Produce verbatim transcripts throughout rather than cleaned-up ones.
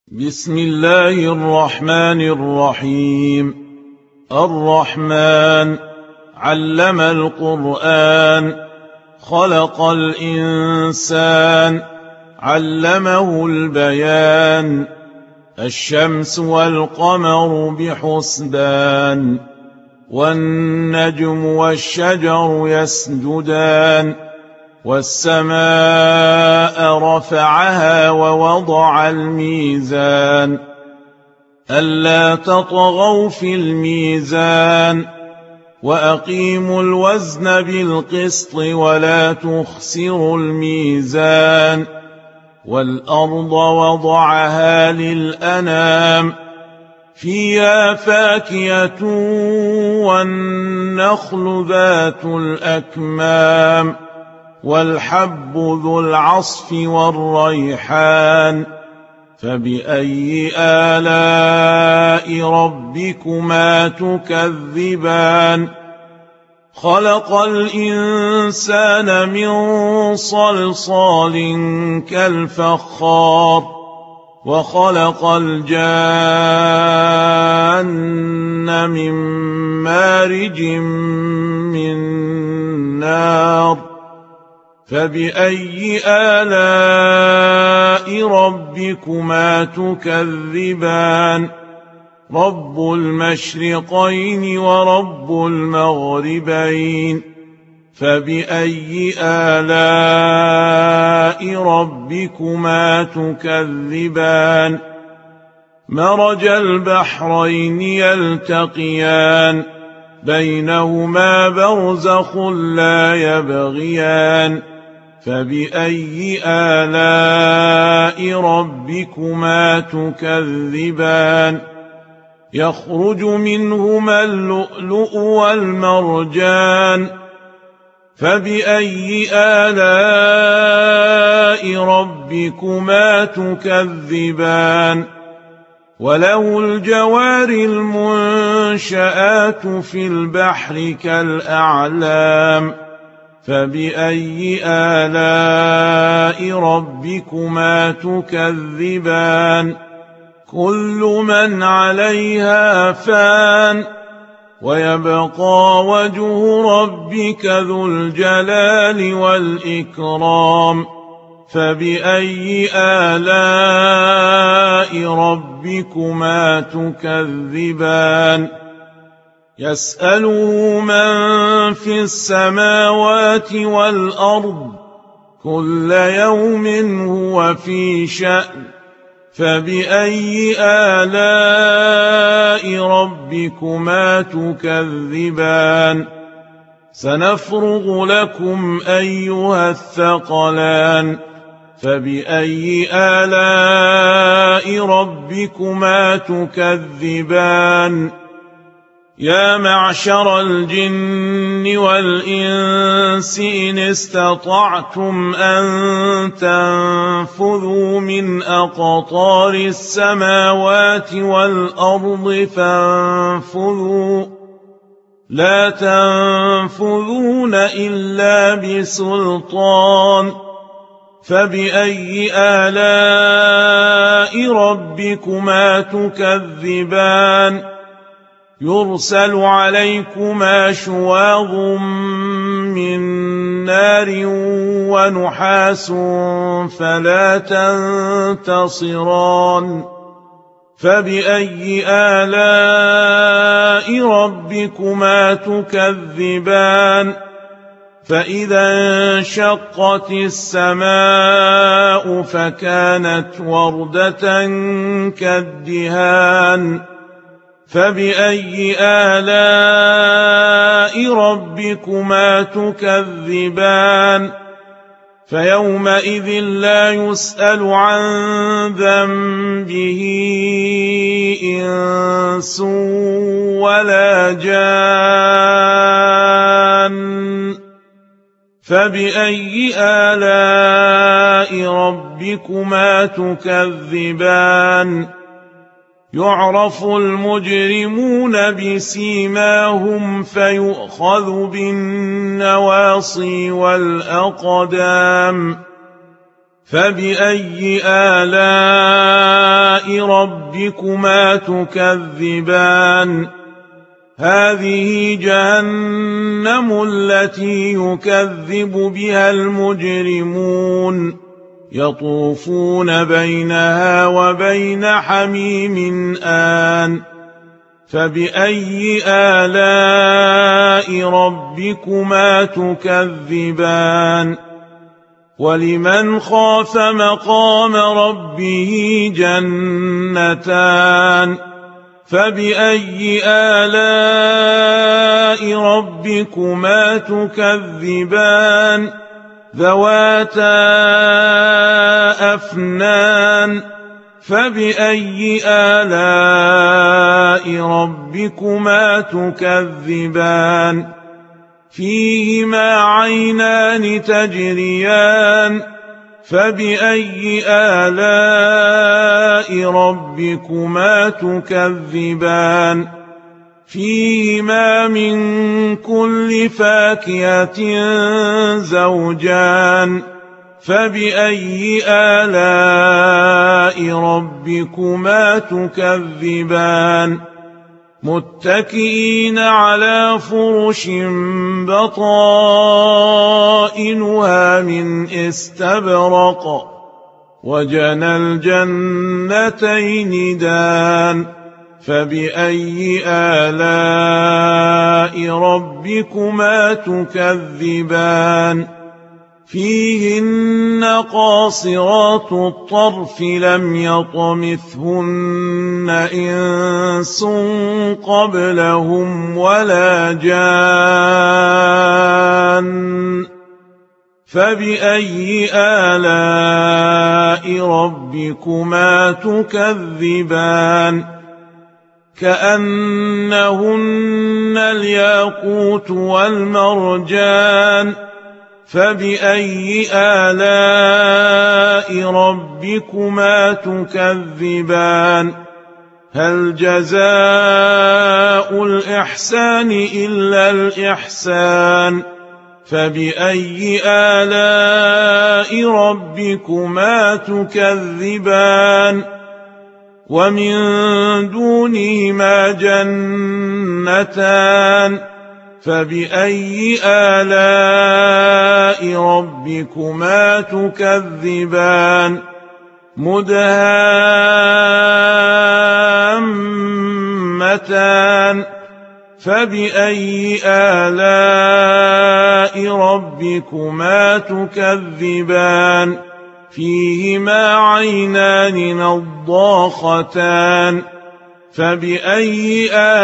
بسم الله الرحمن الرحيم. الرحمن علم القرآن، خلق الإنسان، علمه البيان. الشمس والقمر بحسبان، والنجم والشجر يسجدان. والسماء رفعها ووضع الميزان، ألا تطغوا في الميزان، وأقيموا الوزن بالقسط ولا تخسروا الميزان. والأرض وضعها للأنام، فيها فاكهة والنخل ذات الأكمام، والحب ذو العصف والريحان. فبأي آلاء ربكما تكذبان؟ خلق الإنسان من صلصال كالفخار، وخلق الجان من مارج من نار. فبأي آلاء ربكما تكذبان؟ رب المشرقين ورب المغربين. فبأي آلاء ربكما تكذبان؟ مرج البحرين يلتقيان، بينهما برزخ لا يبغيان. فبأي آلاء ربكما تكذبان؟ يخرج منهما اللؤلؤ والمرجان. فبأي آلاء ربكما تكذبان؟ وله الجوار المنشآت في البحر كالأعلام. فبأي آلاء ربكما تكذبان؟ كل من عليها فان، ويبقى وجه ربك ذو الجلال والإكرام. فبأي آلاء ربكما تكذبان؟ يسأله من في السماوات والأرض، كل يوم هو في شأن. فبأي آلاء ربكما تكذبان؟ سنفرغ لكم أيها الثقلان. فبأي آلاء ربكما تكذبان؟ يا معشر الجن والإنس إن استطعتم أن تنفذوا من أقطار السماوات والأرض فانفذوا، لا تنفذون إلا بسلطان. فبأي آلاء ربكما تكذبان؟ يرسل عليكما شواظ من نار ونحاس فلا تنتصران. فبأي آلاء ربكما تكذبان؟ فإذا انشقت السماء فكانت وردة كالدهان. فبأي آلاء ربكما تكذبان؟ فيومئذ لا يسأل عن ذنبه إنس ولا جان. فبأي آلاء ربكما تكذبان؟ يعرف المجرمون بسيماهم فيؤخذ بالنواصي والأقدام. فبأي آلاء ربكما تكذبان هذه جهنم التي يكذب بها المجرمون يطوفون بينها وبين حميم آن فبأي آلاء ربكما تكذبان ولمن خاف مقام ربه جنتان فبأي آلاء ربكما تكذبان ذواتا أفنان فبأي آلاء ربكما تكذبان فيهما عينان تجريان فبأي آلاء ربكما تكذبان فيهما من كل فاكهة زوجان فبأي آلاء ربكما تكذبان متكئين على فرش بطائنها من استبرق وجنى الجنتين دان فبأي آلاء ربكما تكذبان فيهن قاصرات الطرف لم يطمثهن إنس قبلهم ولا جان فبأي آلاء ربكما تكذبان كأنهن الياقوت والمرجان فبأي آلاء ربكما تكذبان هل جزاء الإحسان إلا الإحسان فبأي آلاء ربكما تكذبان ومن دونهما جنتان فبأي آلاء ربكما تكذبان مدهامتان فبأي آلاء ربكما تكذبان فيهما عينان نضاختان فبأي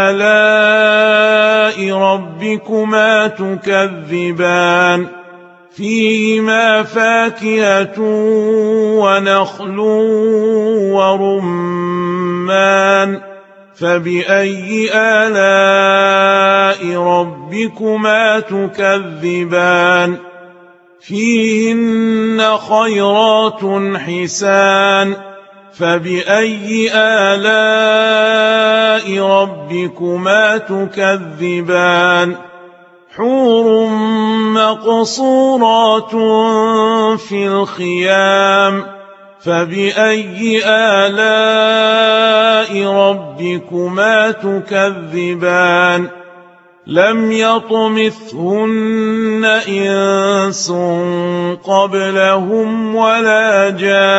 آلاء ربكما تكذبان فيهما فاكهة ونخل ورمان فبأي آلاء ربكما تكذبان فيهن خيرات حسان فبأي آلاء ربكما تكذبان حور مقصورات في الخيام فبأي آلاء ربكما تكذبان لم يطمثهن إنس قبلهم ولا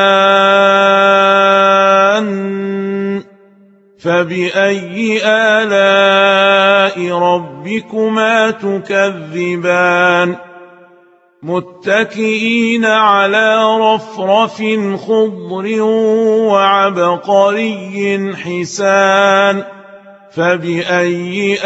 جان فبأي آلاء ربكما تكذبان متكئين على رفرف خضر وعبقري حسان فبأي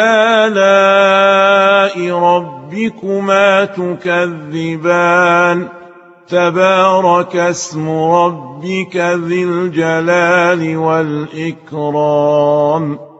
آلاء ربكما تكذبان تبارك اسم ربك ذي الجلال والإكرام